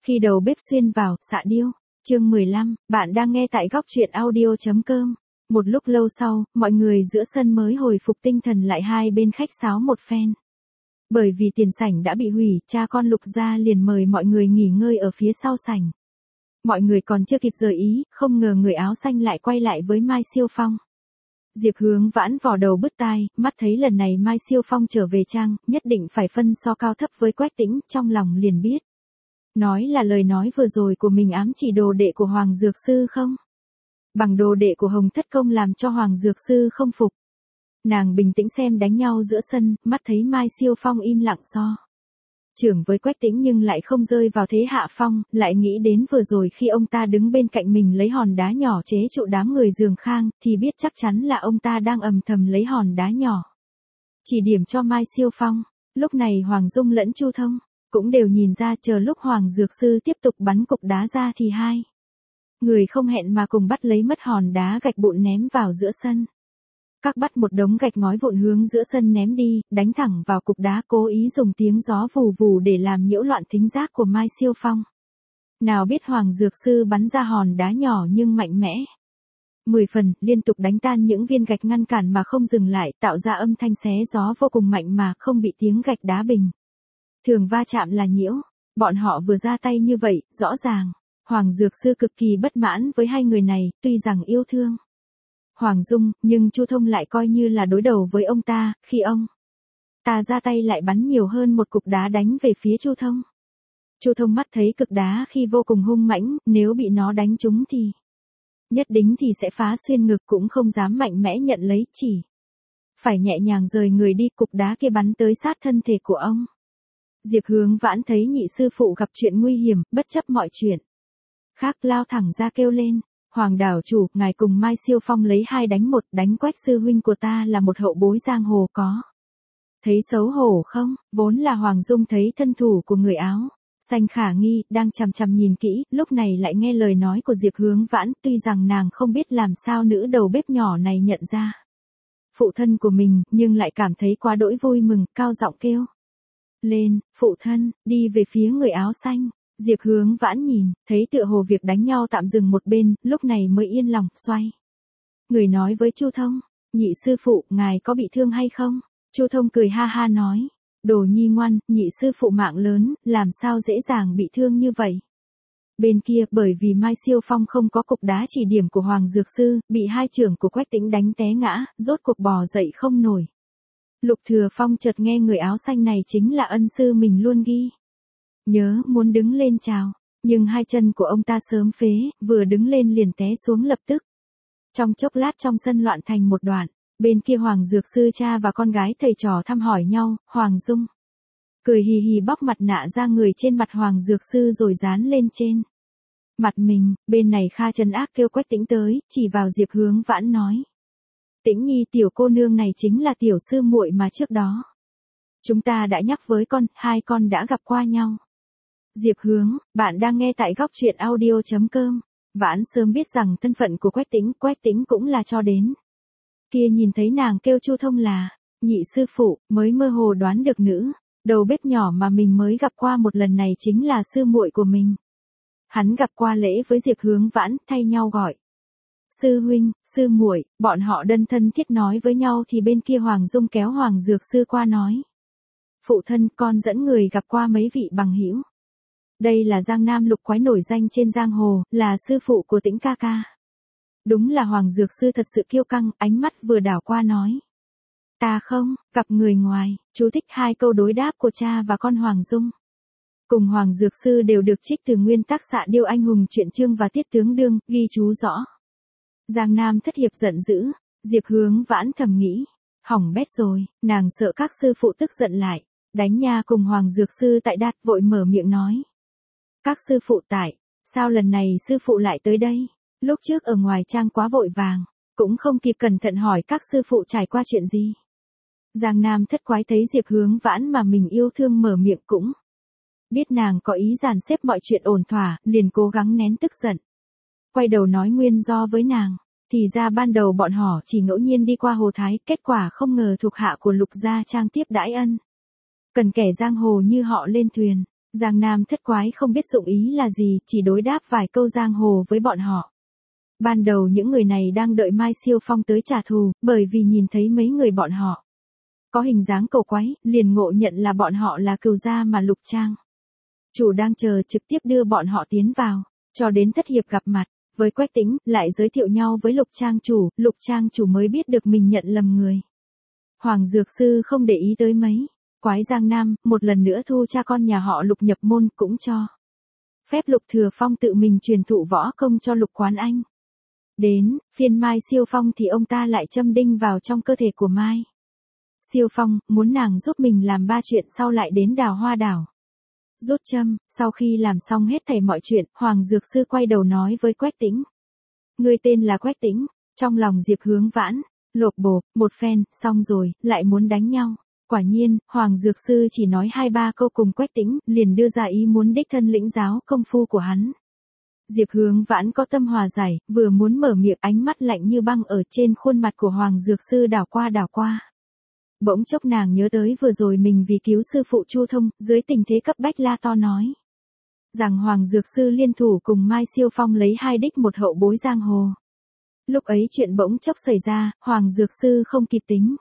Khi đầu bếp xuyên vào, xạ điêu. Chương 15, bạn đang nghe tại góc truyện audio.com. Một lúc lâu sau, mọi người giữa sân mới hồi phục tinh thần lại hai bên khách sáo một phen. Bởi vì tiền sảnh đã bị hủy, cha con Lục gia liền mời mọi người nghỉ ngơi ở phía sau sảnh. Mọi người còn chưa kịp rời ý, không ngờ người áo xanh lại quay lại với Mai Siêu Phong. Diệp Hướng Vãn vò đầu bứt tai, mắt thấy lần này Mai Siêu Phong trở về trang, nhất định phải phân so cao thấp với Quách Tĩnh, trong lòng liền biết. Nói là lời nói vừa rồi của mình ám chỉ đồ đệ của Hoàng Dược Sư không? Bằng đồ đệ của Hồng Thất Công làm cho Hoàng Dược Sư không phục. Nàng bình tĩnh xem đánh nhau giữa sân, mắt thấy Mai Siêu Phong im lặng so. Trưởng với Quách Tĩnh nhưng lại không rơi vào thế hạ phong, lại nghĩ đến vừa rồi khi ông ta đứng bên cạnh mình lấy hòn đá nhỏ chế trụ đám người Giường Khang, thì biết chắc chắn là ông ta đang âm thầm lấy hòn đá nhỏ. Chỉ điểm cho Mai Siêu Phong, lúc này Hoàng Dung lẫn Chu Thông cũng đều nhìn ra, chờ lúc Hoàng Dược Sư tiếp tục bắn cục đá ra thì hai người không hẹn mà cùng bắt lấy mất hòn đá gạch vụn ném vào giữa sân. Các bắt một đống gạch ngói vụn hướng giữa sân ném đi, đánh thẳng vào cục đá, cố ý dùng tiếng gió vù vù để làm nhiễu loạn thính giác của Mai Siêu Phong. Nào biết Hoàng Dược Sư bắn ra hòn đá nhỏ nhưng mạnh mẽ. 10 phần, liên tục đánh tan những viên gạch ngăn cản mà không dừng lại, tạo ra âm thanh xé gió vô cùng mạnh mà không bị tiếng gạch đá bình thường va chạm là nhiễu. Bọn họ vừa ra tay như vậy, rõ ràng Hoàng Dược Sư cực kỳ bất mãn với hai người này, tuy rằng yêu thương Hoàng Dung, nhưng Chu Thông lại coi như là đối đầu với ông ta, khi ông ta ra tay lại bắn nhiều hơn một cục đá đánh về phía Chu Thông. Chu Thông mắt thấy cực đá khi vô cùng hung mãnh, nếu bị nó đánh trúng thì nhất định thì sẽ phá xuyên ngực, cũng không dám mạnh mẽ nhận lấy, chỉ phải nhẹ nhàng rời người đi, cục đá kia bắn tới sát thân thể của ông. Diệp Hướng Vãn thấy nhị sư phụ gặp chuyện nguy hiểm, bất chấp mọi chuyện khác lao thẳng ra kêu lên. Hoàng đảo chủ, ngài cùng Mai Siêu Phong lấy 2 đánh 1, đánh Quách sư huynh của ta là một hậu bối giang hồ, có thấy xấu hổ không? Vốn là Hoàng Dung thấy thân thủ của người áo xanh khả nghi, đang chằm chằm nhìn kỹ, lúc này lại nghe lời nói của Diệp Hướng Vãn, tuy rằng nàng không biết làm sao nữ đầu bếp nhỏ này nhận ra phụ thân của mình, nhưng lại cảm thấy quá đỗi vui mừng, cao giọng kêu lên, phụ thân, đi về phía người áo xanh. Diệp Hướng Vãn nhìn, thấy tựa hồ việc đánh nhau tạm dừng một bên, lúc này mới yên lòng, xoay người nói với Chu Thông, nhị sư phụ, ngài có bị thương hay không? Chu Thông cười ha ha nói, đồ nhi ngoan, nhị sư phụ mạng lớn, làm sao dễ dàng bị thương như vậy? Bên kia, bởi vì Mai Siêu Phong không có cục đá chỉ điểm của Hoàng Dược Sư, bị hai trưởng của Quách Tĩnh đánh té ngã, rốt cuộc bò dậy không nổi. Lục Thừa Phong chợt nghe người áo xanh này chính là ân sư mình luôn ghi nhớ, muốn đứng lên chào, nhưng hai chân của ông ta sớm phế, vừa đứng lên liền té xuống lập tức. Trong chốc lát trong sân loạn thành một đoạn, bên kia Hoàng Dược Sư cha và con gái thầy trò thăm hỏi nhau, Hoàng Dung cười hì hì bóc mặt nạ ra người trên mặt Hoàng Dược Sư rồi dán lên trên mặt mình. Bên này Kha trấn ác kêu Quách Tĩnh tới, chỉ vào Diệp Hướng Vãn nói, Tĩnh nhi, tiểu cô nương này chính là tiểu sư muội mà trước đó chúng ta đã nhắc với con, hai con đã gặp qua nhau. Diệp Hướng, bạn đang nghe tại góc truyện audio.com. Vãn sớm biết rằng thân phận của Quách Tĩnh cũng là cho đến kia nhìn thấy nàng kêu Chu Thông là nhị sư phụ, mới mơ hồ đoán được nữ đầu bếp nhỏ mà mình mới gặp qua một lần này chính là sư muội của mình. Hắn gặp qua lễ với Diệp Hướng Vãn, thay nhau gọi sư huynh, sư muội, bọn họ đơn thân thiết nói với nhau thì bên kia Hoàng Dung kéo Hoàng Dược Sư qua nói, phụ thân, con dẫn người gặp qua mấy vị bằng hữu. Đây là Giang Nam lục quái nổi danh trên giang hồ, là sư phụ của Tĩnh ca ca. Đúng là Hoàng Dược Sư thật sự kiêu căng, ánh mắt vừa đảo qua nói, ta không gặp người ngoài. Chú thích 2 câu đối đáp của cha và con Hoàng Dung cùng Hoàng Dược Sư đều được trích từ nguyên tác Xạ Điêu Anh Hùng truyện chương và Tiết Tướng Đương, ghi chú rõ. Giang Nam thất hiệp giận dữ, Diệp Hướng Vãn thầm nghĩ, hỏng bét rồi, nàng sợ các sư phụ tức giận lại đánh nha cùng Hoàng Dược Sư tại đạt, vội mở miệng nói, các sư phụ tại, sao lần này sư phụ lại tới đây? Lúc trước ở ngoài trang quá vội vàng, cũng không kịp cẩn thận hỏi các sư phụ trải qua chuyện gì. Giang Nam thất quái thấy Diệp Hướng Vãn mà mình yêu thương mở miệng, cũng biết nàng có ý dàn xếp mọi chuyện ổn thỏa, liền cố gắng nén tức giận, quay đầu nói nguyên do với nàng. Thì ra ban đầu bọn họ chỉ ngẫu nhiên đi qua Hồ Thái, kết quả không ngờ thuộc hạ của Lục gia trang tiếp đãi ân cần kẻ giang hồ như họ lên thuyền. Giang Nam thất quái không biết dụng ý là gì, chỉ đối đáp vài câu giang hồ với bọn họ. Ban đầu những người này đang đợi Mai Siêu Phong tới trả thù, bởi vì nhìn thấy mấy người bọn họ có hình dáng cầu quái, liền ngộ nhận là bọn họ là cừu gia mà Lục Trang chủ đang chờ trực tiếp đưa bọn họ tiến vào, cho đến thất hiệp gặp mặt với Quách Tĩnh, lại giới thiệu nhau với Lục Trang chủ mới biết được mình nhận lầm người. Hoàng Dược Sư không để ý tới mấy quái Giang Nam, một lần nữa thu cha con nhà họ Lục nhập môn, cũng cho phép Lục Thừa Phong tự mình truyền thụ võ công cho Lục Quán Anh. Đến phiên Mai Siêu Phong thì ông ta lại châm đinh vào trong cơ thể của Mai Siêu Phong, muốn nàng giúp mình làm 3 chuyện sau lại đến Đào Hoa Đảo rút châm. Sau khi làm xong hết thảy mọi chuyện, Hoàng Dược Sư quay đầu nói với Quách Tĩnh. Người tên là Quách Tĩnh. Trong lòng Diệp Hướng Vãn lột bột, một phen, xong rồi, lại muốn đánh nhau. Quả nhiên, Hoàng Dược Sư chỉ nói 2-3 câu cùng Quách Tĩnh, liền đưa ra ý muốn đích thân lĩnh giáo công phu của hắn. Diệp Hướng Vãn có tâm hòa giải, vừa muốn mở miệng, ánh mắt lạnh như băng ở trên khuôn mặt của Hoàng Dược Sư đảo qua. Bỗng chốc nàng nhớ tới vừa rồi mình vì cứu sư phụ Chu Thông, dưới tình thế cấp bách la to nói rằng Hoàng Dược Sư liên thủ cùng Mai Siêu Phong lấy 2 đích một hậu bối giang hồ. Lúc ấy chuyện bỗng chốc xảy ra, Hoàng Dược Sư không kịp tính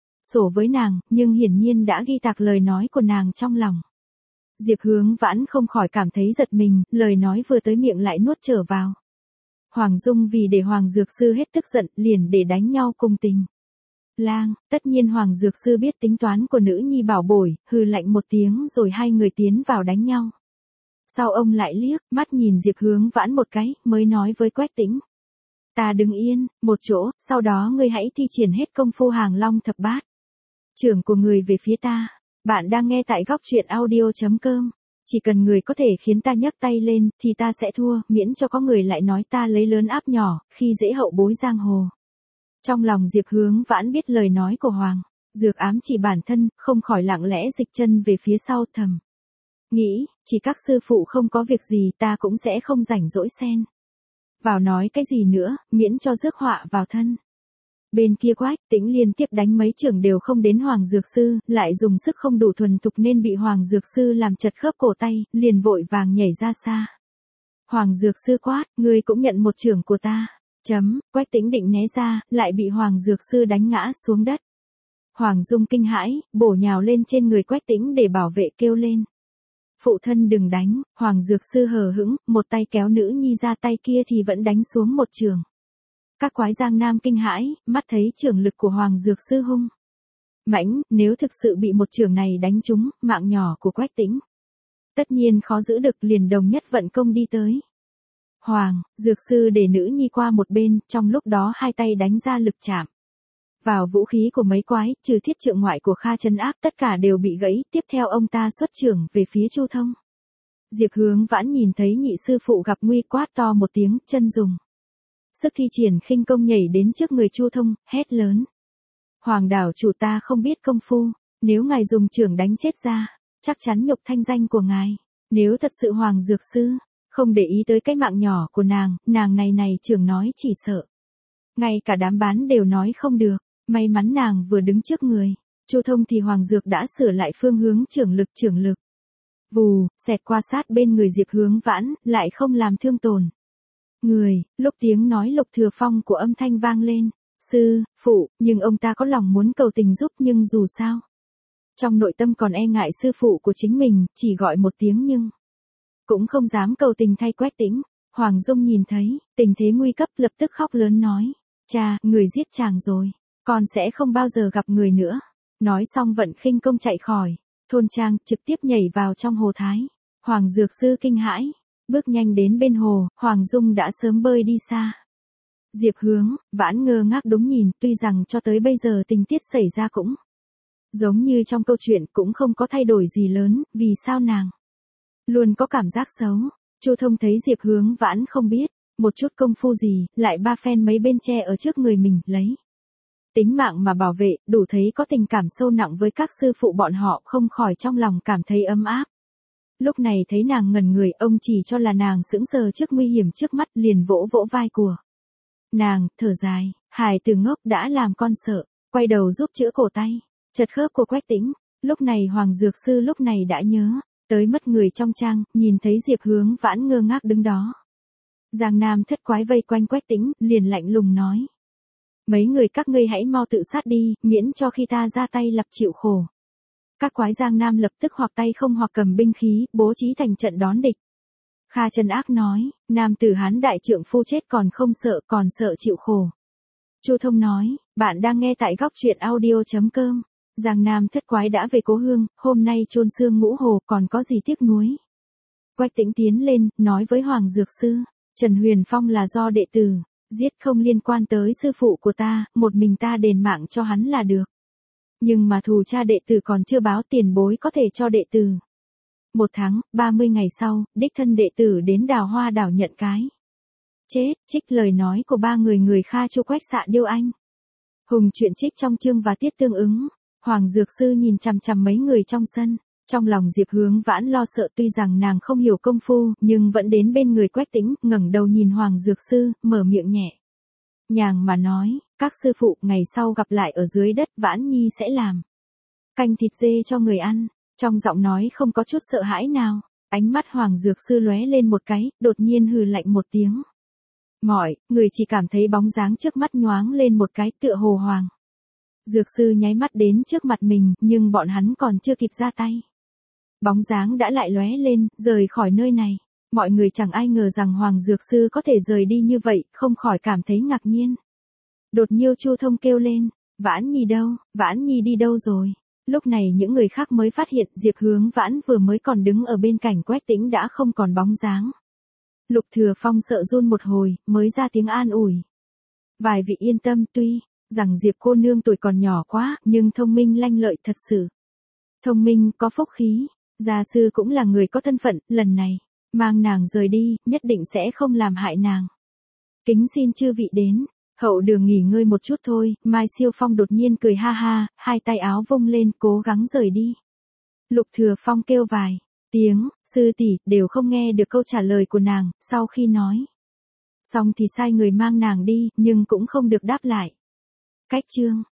sổ với nàng, nhưng hiển nhiên đã ghi tạc lời nói của nàng trong lòng. Diệp Hướng Vãn không khỏi cảm thấy giật mình, lời nói vừa tới miệng lại nuốt trở vào. Hoàng Dung vì để Hoàng Dược Sư hết tức giận, liền để đánh nhau cùng tình lang. Tất nhiên Hoàng Dược Sư biết tính toán của nữ nhi bảo bối, hừ lạnh một tiếng rồi hai người tiến vào đánh nhau. Sau ông lại liếc mắt nhìn Diệp Hướng Vãn một cái, mới nói với Quách Tĩnh. Ta đứng yên một chỗ, sau đó ngươi hãy thi triển hết công phu Hàng Long thập bát trưởng của người về phía ta. Bạn đang nghe tại góc truyện audio.com. Chỉ cần người có thể khiến ta nhấc tay lên, thì ta sẽ thua, miễn cho có người lại nói ta lấy lớn áp nhỏ, khi dễ hậu bối giang hồ. Trong lòng Diệp Hướng Vãn biết lời nói của Hoàng Dược ám chỉ bản thân, không khỏi lặng lẽ dịch chân về phía sau, thầm nghĩ, chỉ các sư phụ không có việc gì, ta cũng sẽ không rảnh rỗi xen vào nói cái gì nữa, miễn cho rước họa vào thân. Bên kia Quách Tĩnh liên tiếp đánh mấy trưởng đều không đến Hoàng Dược Sư, lại dùng sức không đủ thuần thục nên bị Hoàng Dược Sư làm chật khớp cổ tay, liền vội vàng nhảy ra xa. Hoàng Dược Sư quát, ngươi cũng nhận một trưởng của ta. Quách Tĩnh định né ra, lại bị Hoàng Dược Sư đánh ngã xuống đất. Hoàng Dung kinh hãi, bổ nhào lên trên người Quách Tĩnh để bảo vệ, kêu lên. Phụ thân đừng đánh. Hoàng Dược Sư hờ hững, một tay kéo nữ nhi ra, tay kia thì vẫn đánh xuống một trường. Các quái Giang Nam kinh hãi, mắt thấy trường lực của Hoàng Dược Sư hung mãnh, nếu thực sự bị một trường này đánh trúng, mạng nhỏ của Quách Tĩnh tất nhiên khó giữ được, liền đồng nhất vận công đi tới. Hoàng Dược Sư để nữ nhi qua một bên, trong lúc đó hai tay đánh ra lực chạm vào vũ khí của mấy quái, trừ thiết trượng ngoại của Kha Chân Ác, tất cả đều bị gãy. Tiếp theo ông ta xuất trưởng về phía Chu Thông. Diệp Hướng Vãn nhìn thấy nhị sư phụ gặp nguy, quát to một tiếng, chân dùng sức thi triển khinh công nhảy đến trước người Chu Thông, hét lớn. Hoàng đảo chủ, ta không biết công phu, nếu ngài dùng trưởng đánh chết ra, chắc chắn nhục thanh danh của ngài. Nếu thật sự Hoàng Dược Sư không để ý tới cái mạng nhỏ của nàng này trưởng nói chỉ sợ ngay cả đám bán đều nói không được. May mắn nàng vừa đứng trước người Chu Thông thì Hoàng Dược đã sửa lại phương hướng trưởng lực. Vù, xẹt qua sát bên người Diệp Hướng Vãn, lại không làm thương tổn người. Lúc tiếng nói Lục Thừa Phong của âm thanh vang lên. Sư phụ, nhưng ông ta có lòng muốn cầu tình giúp, nhưng dù sao trong nội tâm còn e ngại sư phụ của chính mình, chỉ gọi một tiếng nhưng cũng không dám cầu tình thay Quách Tĩnh. Hoàng Dung nhìn thấy tình thế nguy cấp, lập tức khóc lớn nói. Cha, người giết chàng rồi, con sẽ không bao giờ gặp người nữa. Nói xong vận khinh công chạy khỏi thôn trang, trực tiếp nhảy vào trong hồ Thái. Hoàng Dược Sư kinh hãi, bước nhanh đến bên hồ, Hoàng Dung đã sớm bơi đi xa. Diệp Hướng Vãn ngơ ngác đúng nhìn, tuy rằng cho tới bây giờ tình tiết xảy ra cũng giống như trong câu chuyện, cũng không có thay đổi gì lớn, vì sao nàng luôn có cảm giác xấu. Chu Thông thấy Diệp Hướng Vãn không biết một chút công phu gì, lại ba phen mấy bên che ở trước người mình, lấy tính mạng mà bảo vệ, đủ thấy có tình cảm sâu nặng với các sư phụ bọn họ, không khỏi trong lòng cảm thấy ấm áp. Lúc này thấy nàng ngẩn người, ông chỉ cho là nàng sững sờ trước nguy hiểm trước mắt, liền vỗ vỗ vai của nàng, thở dài, hài từ ngốc đã làm con sợ, quay đầu giúp chữa cổ tay chật khớp của Quách Tĩnh. Lúc này Hoàng Dược Sư lúc này đã nhớ Tới mất người trong trang, nhìn thấy Diệp Hướng Vãn ngơ ngác đứng đó. Giang Nam thất quái vây quanh Quách Tĩnh, liền lạnh lùng nói. Mấy người các ngươi hãy mau tự sát đi, miễn cho khi ta ra tay lập chịu khổ. Các quái Giang Nam lập tức hoặc tay không hoặc cầm binh khí, bố trí thành trận đón địch. Kha Trần Ác nói, nam tử Hán đại trượng phu chết còn không sợ, còn sợ chịu khổ. Chu Thông nói, bạn đang nghe tại góc truyện audio.com. Giang Nam thất quái đã về cố hương, hôm nay chôn xương Ngũ Hồ, còn có gì tiếc nuối. Quách Tĩnh tiến lên, nói với Hoàng Dược Sư, Trần Huyền Phong là do đệ tử giết, không liên quan tới sư phụ của ta, một mình ta đền mạng cho hắn là được. Nhưng mà thù cha đệ tử còn chưa báo, tiền bối có thể cho đệ tử. 1 tháng, 30 ngày sau, đích thân đệ tử đến Đào Hoa đảo nhận cái chết, trích lời nói của 3 người Kha Chu Quách Xạ Điêu Anh. Hùng chuyện trích trong chương và tiết tương ứng. Hoàng Dược Sư nhìn chằm chằm mấy người trong sân. Trong lòng Diệp Hướng Vãn lo sợ, tuy rằng nàng không hiểu công phu, nhưng vẫn đến bên người Quách Tĩnh, ngẩng đầu nhìn Hoàng Dược Sư, mở miệng nhẹ nhàng mà nói, các sư phụ, ngày sau gặp lại ở dưới đất, Vãn Nhi sẽ làm canh thịt dê cho người ăn. Trong giọng nói không có chút sợ hãi nào. Ánh mắt Hoàng Dược Sư lóe lên một cái, đột nhiên hừ lạnh một tiếng. Mọi người chỉ cảm thấy bóng dáng trước mắt nhoáng lên một cái, tựa hồ Hoàng Dược Sư nháy mắt đến trước mặt mình, nhưng bọn hắn còn chưa kịp ra tay. Bóng dáng đã lại lóe lên, rời khỏi nơi này. Mọi người chẳng ai ngờ rằng Hoàng Dược Sư có thể rời đi như vậy, không khỏi cảm thấy ngạc nhiên. Đột nhiên Chu Thông kêu lên, Vãn Nhi đâu, Vãn Nhi đi đâu rồi? Lúc này những người khác mới phát hiện Diệp Hướng Vãn vừa mới còn đứng ở bên cạnh Quách Tĩnh đã không còn bóng dáng. Lục Thừa Phong sợ run một hồi, mới ra tiếng an ủi. Vài vị yên tâm, tuy rằng Diệp cô nương tuổi còn nhỏ quá, nhưng thông minh lanh lợi thật sự. Thông minh, có phúc khí. Gia sư cũng là người có thân phận, lần này mang nàng rời đi, nhất định sẽ không làm hại nàng. Kính xin chư vị đến hậu đường nghỉ ngơi một chút thôi. Mai Siêu Phong đột nhiên cười ha ha, hai tay áo vung lên, cố gắng rời đi. Lục Thừa Phong kêu vài tiếng, sư tỷ, đều không nghe được câu trả lời của nàng. Sau khi nói xong thì sai người mang nàng đi, nhưng cũng không được đáp lại. Cách chương